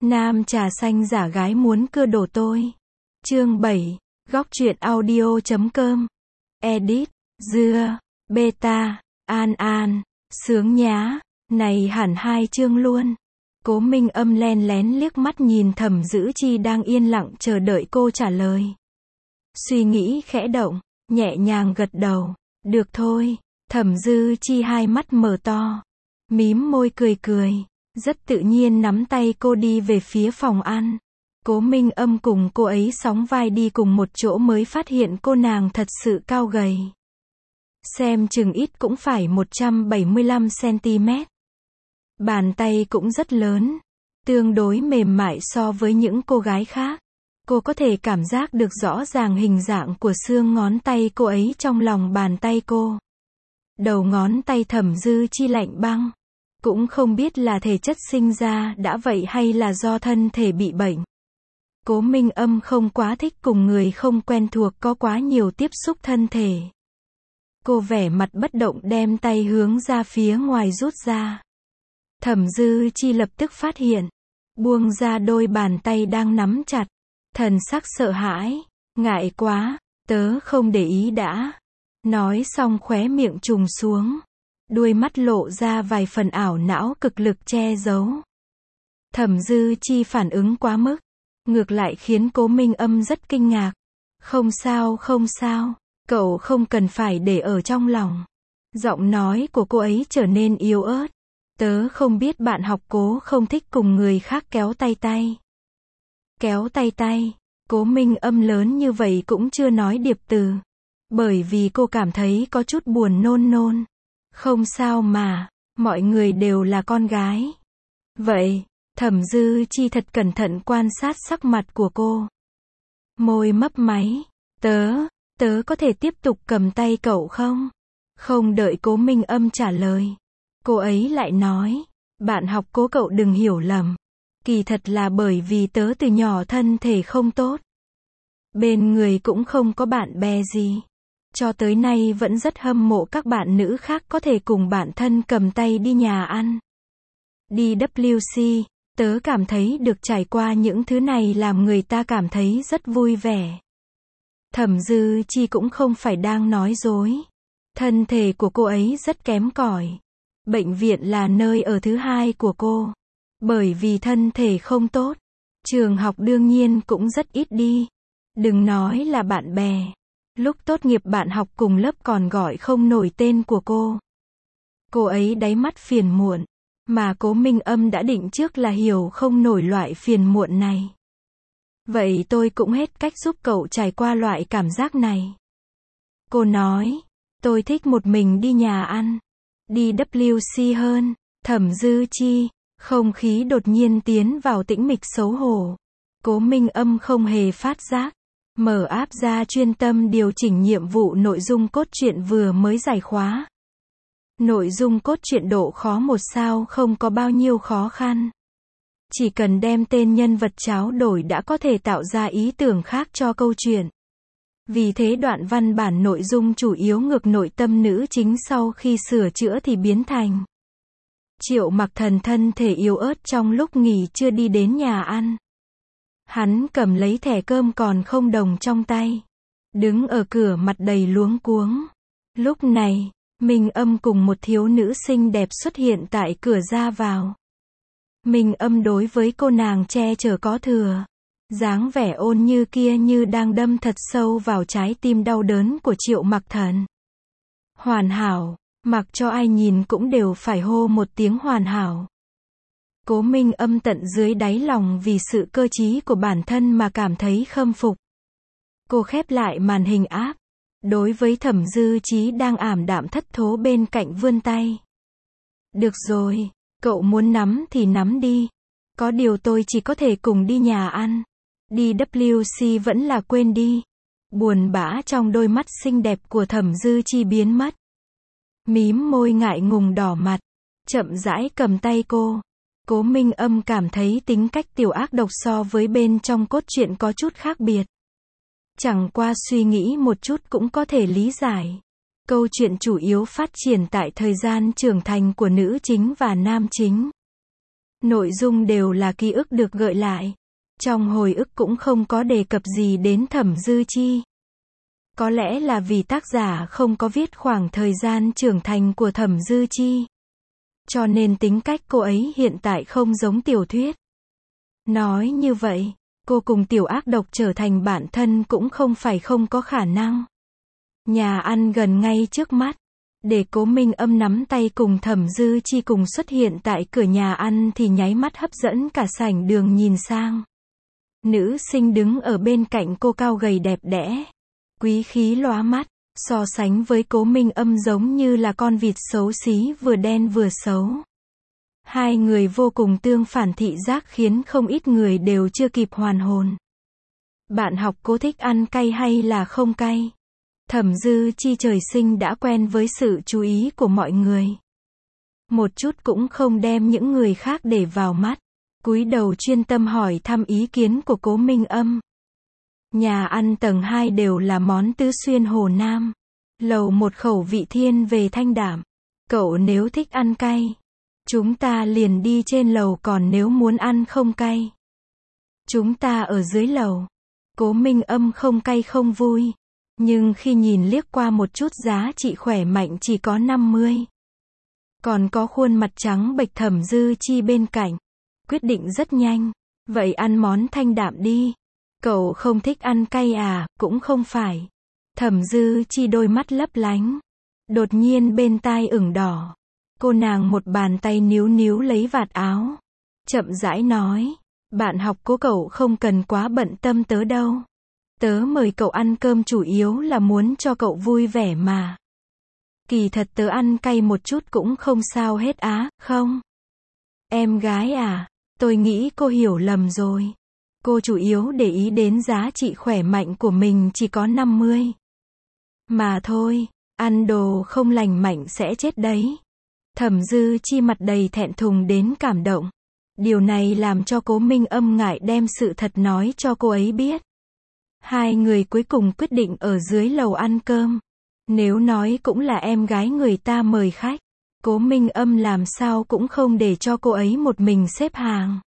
Nam trà xanh giả gái muốn cưa đổ tôi. Chương 7. Góc truyện audio.com. Edit. Dưa. Beta. An. Sướng nhá. Này hẳn 2 chương luôn. Cố Minh Âm len lén liếc mắt nhìn Thẩm Dữ Chi đang yên lặng chờ đợi cô trả lời. Suy nghĩ khẽ động, nhẹ nhàng gật đầu. Được thôi. Thẩm Dữ Chi hai mắt mở to, mím môi cười, rất tự nhiên nắm tay cô đi về phía phòng ăn. Cố Minh Âm cùng cô ấy sóng vai đi cùng một chỗ mới phát hiện cô nàng thật sự cao gầy. Xem chừng ít cũng phải 175cm. Bàn tay cũng rất lớn, tương đối mềm mại so với những cô gái khác. Cô có thể cảm giác được rõ ràng hình dạng của xương ngón tay cô ấy trong lòng bàn tay cô. Đầu ngón tay Thẩm Dữ Chi lạnh băng. Cũng không biết là thể chất sinh ra đã vậy hay là do thân thể bị bệnh. Cố Minh Âm không quá thích cùng người không quen thuộc có quá nhiều tiếp xúc thân thể. Cô vẻ mặt bất động đem tay hướng ra phía ngoài rút ra. Thẩm Dữ Chi lập tức phát hiện, buông ra đôi bàn tay đang nắm chặt, thần sắc sợ hãi, ngại quá, tớ không để ý đã. Nói xong khóe miệng trùng xuống, đuôi mắt lộ ra vài phần ảo não cực lực che giấu. Thẩm Dữ Chi phản ứng quá mức, ngược lại khiến Cố Minh Âm rất kinh ngạc. Không sao, cậu không cần phải để ở trong lòng. Giọng nói của cô ấy trở nên yếu ớt. Tớ không biết bạn học Cố không thích cùng người khác kéo tay. Kéo tay, Cố Minh Âm lớn như vậy cũng chưa nói điệp từ. Bởi vì cô cảm thấy có chút buồn nôn. Không sao mà, mọi người đều là con gái. Vậy, Thẩm Dữ Chi thật cẩn thận quan sát sắc mặt của cô. Môi mấp máy, tớ có thể tiếp tục cầm tay cậu không? Không đợi Cố Minh Âm trả lời, cô ấy lại nói, bạn học Cố cậu đừng hiểu lầm. Kỳ thật là bởi vì tớ từ nhỏ thân thể không tốt. Bên người cũng không có bạn bè gì. Cho tới nay vẫn rất hâm mộ các bạn nữ khác có thể cùng bạn thân cầm tay đi nhà ăn. Đi WC, tớ cảm thấy được trải qua những thứ này làm người ta cảm thấy rất vui vẻ. Thẩm Dữ Chi cũng không phải đang nói dối. Thân thể của cô ấy rất kém cỏi. Bệnh viện là nơi ở thứ hai của cô. Bởi vì thân thể không tốt, trường học đương nhiên cũng rất ít đi. Đừng nói là bạn bè. Lúc tốt nghiệp bạn học cùng lớp còn gọi không nổi tên của cô. Cô ấy đáy mắt phiền muộn, mà Cố Minh Âm đã định trước là hiểu không nổi loại phiền muộn này. Vậy tôi cũng hết cách giúp cậu trải qua loại cảm giác này. Cô nói, tôi thích một mình đi nhà ăn, đi WC hơn. Thẩm Dữ Chi, không khí đột nhiên tiến vào tĩnh mịch xấu hổ. Cố Minh Âm không hề phát giác. Mở app ra chuyên tâm điều chỉnh nhiệm vụ nội dung cốt truyện vừa mới giải khóa. Nội dung cốt truyện độ khó 1 sao không có bao nhiêu khó khăn. Chỉ cần đem tên nhân vật tráo đổi đã có thể tạo ra ý tưởng khác cho câu chuyện. Vì thế đoạn văn bản nội dung chủ yếu ngược nội tâm nữ chính sau khi sửa chữa thì biến thành Triệu Mặc Thần thân thể yếu ớt trong lúc nghỉ trưa đi đến nhà ăn. Hắn cầm lấy thẻ cơm còn không đồng trong tay, đứng ở cửa mặt đầy luống cuống. Lúc này, Minh Âm cùng một thiếu nữ xinh đẹp xuất hiện tại cửa ra vào. Minh Âm đối với cô nàng che chở có thừa, dáng vẻ ôn như kia như đang đâm thật sâu vào trái tim đau đớn của Triệu Mặc Thần. Hoàn hảo, mặc cho ai nhìn cũng đều phải hô một tiếng hoàn hảo. Cố Minh Âm tận dưới đáy lòng vì sự cơ trí của bản thân mà cảm thấy khâm phục. Cô khép lại màn hình app, đối với Thẩm Dữ Chi đang ảm đạm thất thố bên cạnh vươn tay. Được rồi, cậu muốn nắm thì nắm đi. Có điều tôi chỉ có thể cùng đi nhà ăn. Đi WC vẫn là quên đi. Buồn bã trong đôi mắt xinh đẹp của Thẩm Dữ Chi biến mất. Mím môi ngại ngùng đỏ mặt, chậm rãi cầm tay cô. Cố Minh Âm cảm thấy tính cách tiểu ác độc so với bên trong cốt truyện có chút khác biệt. Chẳng qua suy nghĩ một chút cũng có thể lý giải. Câu chuyện chủ yếu phát triển tại thời gian trưởng thành của nữ chính và nam chính. Nội dung đều là ký ức được gợi lại. Trong hồi ức cũng không có đề cập gì đến Thẩm Dư Chi. Có lẽ là vì tác giả không có viết khoảng thời gian trưởng thành của Thẩm Dư Chi. Cho nên tính cách cô ấy hiện tại không giống tiểu thuyết. Nói như vậy, cô cùng tiểu ác độc trở thành bạn thân cũng không phải không có khả năng. Nhà ăn gần ngay trước mắt. Để Cố Minh Âm nắm tay cùng Thẩm Dư Chi cùng xuất hiện tại cửa nhà ăn thì nháy mắt hấp dẫn cả sảnh đường nhìn sang. Nữ sinh đứng ở bên cạnh cô cao gầy đẹp đẽ. Quý khí lóa mắt, so sánh với Cố Minh Âm giống như là con vịt xấu xí vừa đen vừa xấu. Hai người vô cùng tương phản thị giác khiến không ít người đều chưa kịp hoàn hồn. Bạn học Cố thích ăn cay hay là không cay? Thẩm Dư Chi trời sinh đã quen với sự chú ý của mọi người. Một chút cũng không đem những người khác để vào mắt. Cúi đầu chuyên tâm hỏi thăm ý kiến của Cố Minh Âm. Nhà ăn tầng 2 đều là món tứ xuyên Hồ Nam. Lầu 1 khẩu vị thiên về thanh đạm. Cậu nếu thích ăn cay, chúng ta liền đi trên lầu, còn nếu muốn ăn không cay, chúng ta ở dưới lầu. Cố Minh Âm không cay không vui. Nhưng khi nhìn liếc qua một chút giá trị khỏe mạnh chỉ có 50. Còn có khuôn mặt trắng bệch Thẩm Dư Chi bên cạnh. Quyết định rất nhanh. Vậy ăn món thanh đạm đi. Cậu không thích ăn cay à? Cũng không phải. Thẩm Dư Chi đôi mắt lấp lánh. Đột nhiên bên tai ửng đỏ. Cô nàng một bàn tay níu níu lấy vạt áo. Chậm rãi nói. Bạn học Cố, cậu không cần quá bận tâm tớ đâu. Tớ mời cậu ăn cơm chủ yếu là muốn cho cậu vui vẻ mà. Kỳ thật tớ ăn cay một chút cũng không sao hết á, không? Em gái à, tôi nghĩ cô hiểu lầm rồi. Cô chủ yếu để ý đến giá trị khỏe mạnh của mình chỉ có 50. Mà thôi, ăn đồ không lành mạnh sẽ chết đấy. Thẩm Dư Chi mặt đầy thẹn thùng đến cảm động. Điều này làm cho Cố Minh Âm ngại đem sự thật nói cho cô ấy biết. Hai người cuối cùng quyết định ở dưới lầu ăn cơm. Nếu nói cũng là em gái người ta mời khách, Cố Minh Âm làm sao cũng không để cho cô ấy một mình xếp hàng.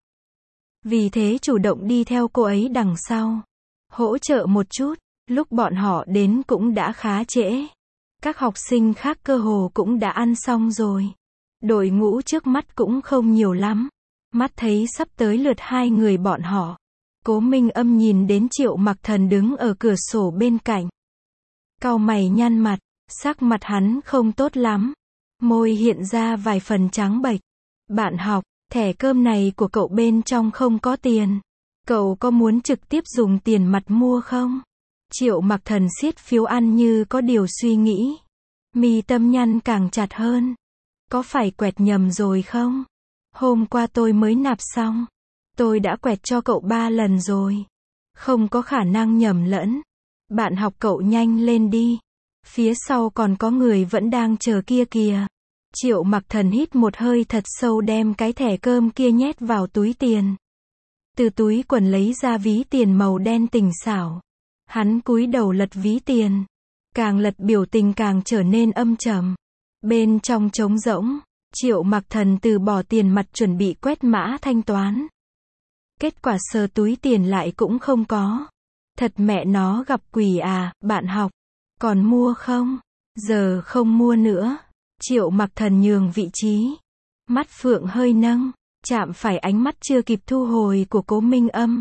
Vì thế chủ động đi theo cô ấy đằng sau, hỗ trợ một chút. Lúc bọn họ đến cũng đã khá trễ. Các học sinh khác cơ hồ cũng đã ăn xong rồi. Đội ngũ trước mắt cũng không nhiều lắm. Mắt thấy sắp tới lượt hai người bọn họ, Cố Minh Âm nhìn đến Triệu Mặc Thần đứng ở cửa sổ bên cạnh. Cau mày nhăn mặt, sắc mặt hắn không tốt lắm. Môi hiện ra vài phần trắng bệch. Bạn học, thẻ cơm này của cậu bên trong không có tiền. Cậu có muốn trực tiếp dùng tiền mặt mua không? Triệu Mặc Thần siết phiếu ăn như có điều suy nghĩ. Mi tâm nhăn càng chặt hơn. Có phải quẹt nhầm rồi không? Hôm qua tôi mới nạp xong. Tôi đã quẹt cho cậu 3 lần rồi. Không có khả năng nhầm lẫn. Bạn học cậu nhanh lên đi. Phía sau còn có người vẫn đang chờ kia kìa. Triệu Mặc Thần hít một hơi thật sâu đem cái thẻ cơm kia nhét vào túi tiền. Từ túi quần lấy ra ví tiền màu đen tinh xảo. Hắn cúi đầu lật ví tiền. Càng lật biểu tình càng trở nên âm trầm. Bên trong trống rỗng, Triệu Mặc Thần từ bỏ tiền mặt chuẩn bị quét mã thanh toán. Kết quả sờ túi tiền lại cũng không có. Thật mẹ nó gặp quỷ à, bạn học. Còn mua không? Giờ không mua nữa. Triệu Mặc Thần nhường vị trí. Mắt phượng hơi nâng, chạm phải ánh mắt chưa kịp thu hồi của Cố Minh Âm.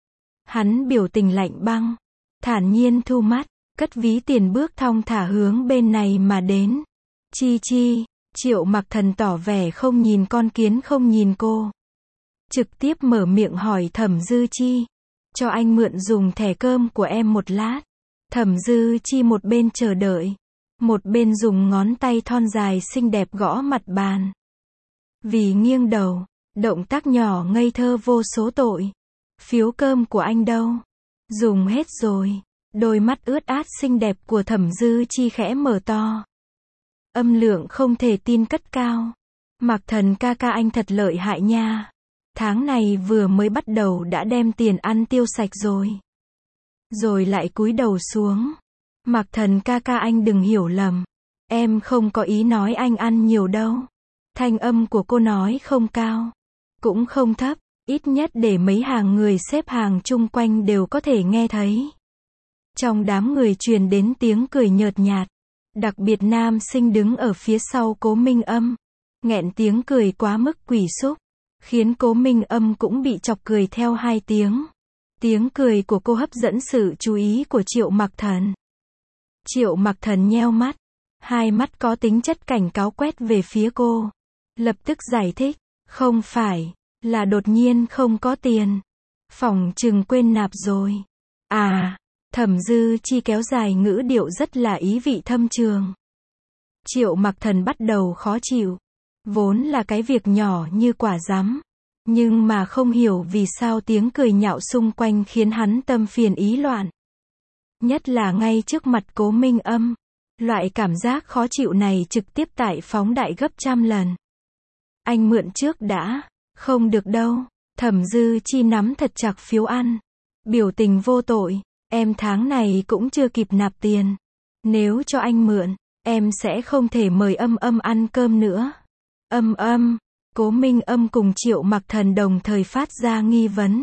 Hắn biểu tình lạnh băng, thản nhiên thu mắt, cất ví tiền bước thong thả hướng bên này mà đến. Chi chi, Triệu Mặc Thần tỏ vẻ không nhìn con kiến không nhìn cô. Trực tiếp mở miệng hỏi Thẩm Dư Chi. Cho anh mượn dùng thẻ cơm của em một lát. Thẩm Dư Chi một bên chờ đợi, một bên dùng ngón tay thon dài xinh đẹp gõ mặt bàn. Vì nghiêng đầu, động tác nhỏ ngây thơ vô số tội. Phiếu cơm của anh đâu? Dùng hết rồi. Đôi mắt ướt át xinh đẹp của Thẩm Dư Chi khẽ mở to. Âm lượng không thể tin cất cao. Mặc Thần ca ca anh thật lợi hại nha. Tháng này vừa mới bắt đầu đã đem tiền ăn tiêu sạch rồi. Rồi lại cúi đầu xuống. Mặc Thần ca ca anh đừng hiểu lầm. Em không có ý nói anh ăn nhiều đâu. Thanh âm của cô nói không cao. cũng không thấp, ít nhất để mấy hàng người xếp hàng chung quanh đều có thể nghe thấy. Trong đám người truyền đến tiếng cười nhợt nhạt, đặc biệt nam sinh đứng ở phía sau Cố Minh Âm, nghẹn tiếng cười quá mức quỷ xúc, khiến Cố Minh Âm cũng bị chọc cười theo 2 tiếng. Tiếng cười của cô hấp dẫn sự chú ý của Triệu Mặc Thần. Triệu Mặc Thần nheo mắt, hai mắt có tính chất cảnh cáo quét về phía cô. Lập tức giải thích, không phải, là đột nhiên không có tiền. Phỏng chừng quên nạp rồi. À, Thẩm Dư Chi kéo dài ngữ điệu rất là ý vị thâm trường. Triệu Mặc Thần bắt đầu khó chịu. Vốn là cái việc nhỏ như quả rắm. Nhưng mà không hiểu vì sao tiếng cười nhạo xung quanh khiến hắn tâm phiền ý loạn. Nhất là ngay trước mặt Cố Minh Âm. Loại cảm giác khó chịu này trực tiếp tại phóng đại gấp trăm lần. Anh mượn trước đã. Không được đâu. Thẩm Dư Chi nắm thật chặt phiếu ăn. Biểu tình vô tội. Em tháng này cũng chưa kịp nạp tiền. Nếu cho anh mượn, em sẽ không thể mời Âm Âm ăn cơm nữa. Âm Âm. Cố Minh Âm cùng Triệu Mặc Thần đồng thời phát ra nghi vấn.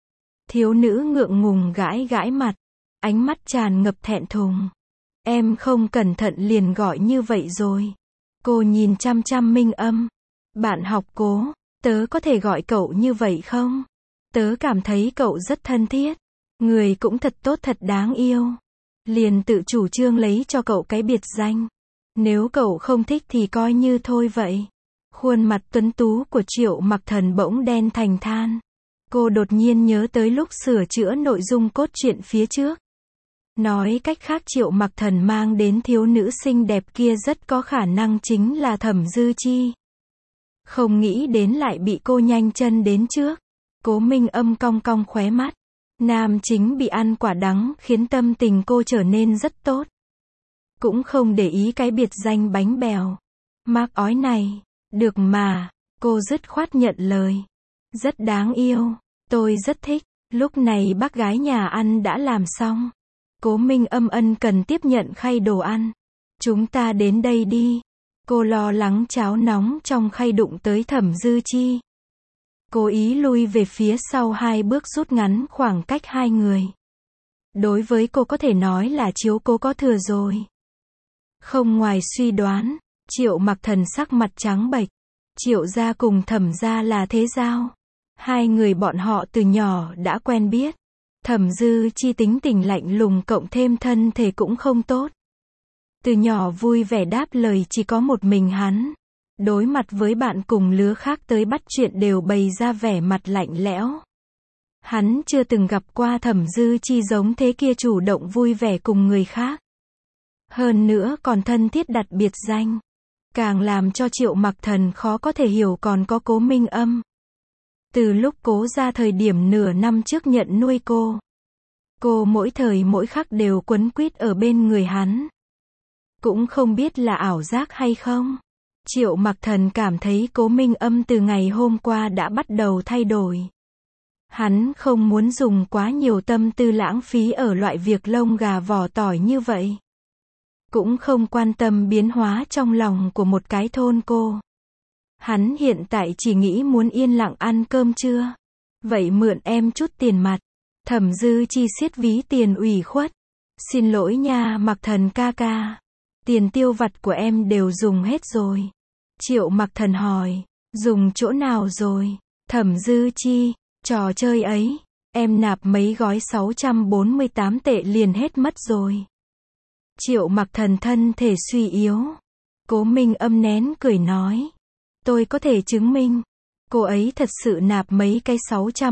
Thiếu nữ ngượng ngùng gãi gãi mặt. Ánh mắt tràn ngập thẹn thùng. Em không cẩn thận liền gọi như vậy rồi. Cô nhìn chăm chăm Minh Âm. Bạn học Cố, tớ có thể gọi cậu như vậy không? Tớ cảm thấy cậu rất thân thiết. Người cũng thật tốt thật đáng yêu. Liền tự chủ trương lấy cho cậu cái biệt danh. Nếu cậu không thích thì coi như thôi vậy. Khuôn mặt tuấn tú của Triệu Mặc Thần bỗng đen thành than. Cô đột nhiên nhớ tới lúc sửa chữa nội dung cốt truyện phía trước. Nói cách khác Triệu Mặc Thần mang đến thiếu nữ xinh đẹp kia rất có khả năng chính là Thẩm Dư Chi. Không nghĩ đến lại bị cô nhanh chân đến trước. Cố Minh Âm cong cong khóe mắt. Nam chính bị ăn quả đắng khiến tâm tình cô trở nên rất tốt. Cũng không để ý cái biệt danh bánh bèo. Mác ói này. Được mà. Cô dứt khoát nhận lời. Rất đáng yêu. Tôi rất thích. Lúc này bác gái nhà ăn đã làm xong. Cố Minh Âm ân cần tiếp nhận khay đồ ăn. Chúng ta đến đây đi. Cô lo lắng cháo nóng trong khay đụng tới Thẩm Dư Chi. Cố ý lui về phía sau 2 bước rút ngắn khoảng cách 2 người. Đối với cô có thể nói là chiếu cố có thừa rồi. Không ngoài suy đoán, Triệu Mặc Thần sắc mặt trắng bệch. Triệu gia cùng Thẩm gia là thế giao. 2 người bọn họ từ nhỏ đã quen biết. Thẩm Dư Chi tính tình lạnh lùng cộng thêm thân thể cũng không tốt. Từ nhỏ vui vẻ đáp lời chỉ có một mình hắn. Đối mặt với bạn cùng lứa khác tới bắt chuyện đều bày ra vẻ mặt lạnh lẽo. Hắn chưa từng gặp qua Thẩm Dư Chi giống thế kia chủ động vui vẻ cùng người khác. Hơn nữa còn thân thiết đặt biệt danh. Càng làm cho Triệu Mặc Thần khó có thể hiểu còn có Cố Minh Âm. Từ lúc Cố ra thời điểm nửa năm trước nhận nuôi cô mỗi thời mỗi khắc đều quấn quýt ở bên người hắn. Cũng không biết là ảo giác hay không. Triệu Mặc Thần cảm thấy Cố Minh Âm từ ngày hôm qua đã bắt đầu thay đổi. Hắn không muốn dùng quá nhiều tâm tư lãng phí ở loại việc lông gà vỏ tỏi như vậy. Cũng không quan tâm biến hóa trong lòng của một cái thôn cô. Hắn hiện tại chỉ nghĩ muốn yên lặng ăn cơm trưa. Vậy mượn em chút tiền mặt. Thẩm Dư Chi siết ví tiền ủy khuất. Xin lỗi nha Mặc Thần ca ca. Tiền tiêu vặt của em đều dùng hết rồi. Triệu Mặc Thần hỏi. Dùng chỗ nào rồi? Thẩm Dư Chi. Trò chơi ấy. Em nạp mấy gói 648 tệ liền hết mất rồi. Triệu Mặc Thần thân thể suy yếu. Cố Minh Âm nén cười nói. Tôi có thể chứng minh. Cô ấy thật sự nạp mấy cái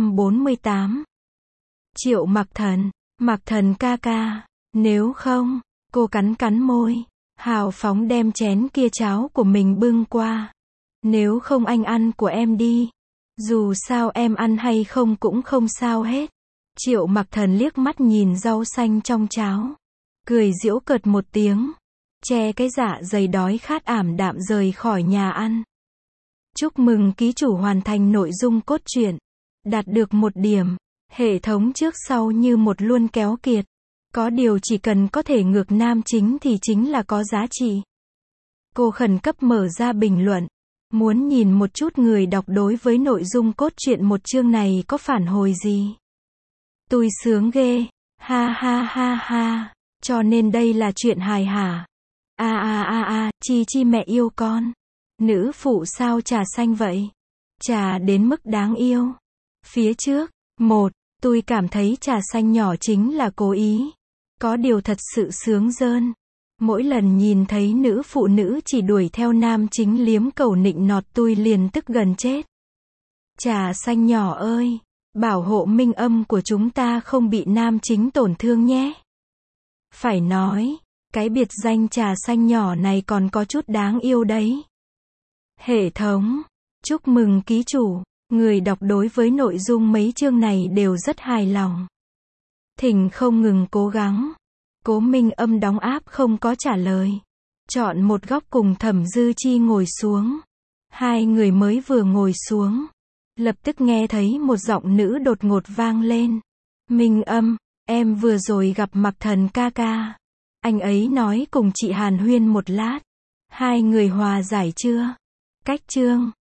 648. Triệu Mặc Thần ca ca. Nếu không, cô cắn cắn môi. Hào phóng đem chén kia cháo của mình bưng qua. Nếu không anh ăn của em đi. Dù sao em ăn hay không cũng không sao hết. Triệu Mặc Thần liếc mắt nhìn rau xanh trong cháo. Cười giễu cợt một tiếng. Che cái dạ dày đói khát ảm đạm rời khỏi nhà ăn. Chúc mừng ký chủ hoàn thành nội dung cốt truyện. Đạt được 1 điểm. Hệ thống trước sau như một luôn kéo kiệt. Có điều chỉ cần có thể ngược nam chính thì chính là có giá trị. Cô khẩn cấp mở ra bình luận. Muốn nhìn một chút người đọc đối với nội dung cốt truyện một chương này có phản hồi gì? Tui sướng ghê. Ha ha ha ha. Cho nên đây là chuyện hài hả? Chi chi mẹ yêu con. Nữ phụ sao trà xanh vậy? Trà đến mức đáng yêu. Phía trước, tôi cảm thấy trà xanh nhỏ chính là cố ý. Có điều thật sự sướng rơn. Mỗi lần nhìn thấy nữ phụ nữ chỉ đuổi theo nam chính liếm cầu nịnh nọt tôi liền tức gần chết. Trà xanh nhỏ ơi, bảo hộ minh âm của chúng ta không bị nam chính tổn thương nhé. Phải nói, cái biệt danh trà xanh nhỏ này còn có chút đáng yêu đấy. Hệ thống, chúc mừng ký chủ, người đọc đối với nội dung mấy chương này đều rất hài lòng. Thỉnh không ngừng cố gắng. Cố Minh Âm đóng áp không có trả lời. Chọn một góc cùng Thẩm Dư Chi ngồi xuống. Hai người mới vừa ngồi xuống, lập tức nghe thấy một giọng nữ đột ngột vang lên. Minh Âm, em vừa rồi gặp Mặc Thần ca ca. Anh ấy nói cùng chị hàn huyên một lát. Hai người hòa giải chưa? Cách chương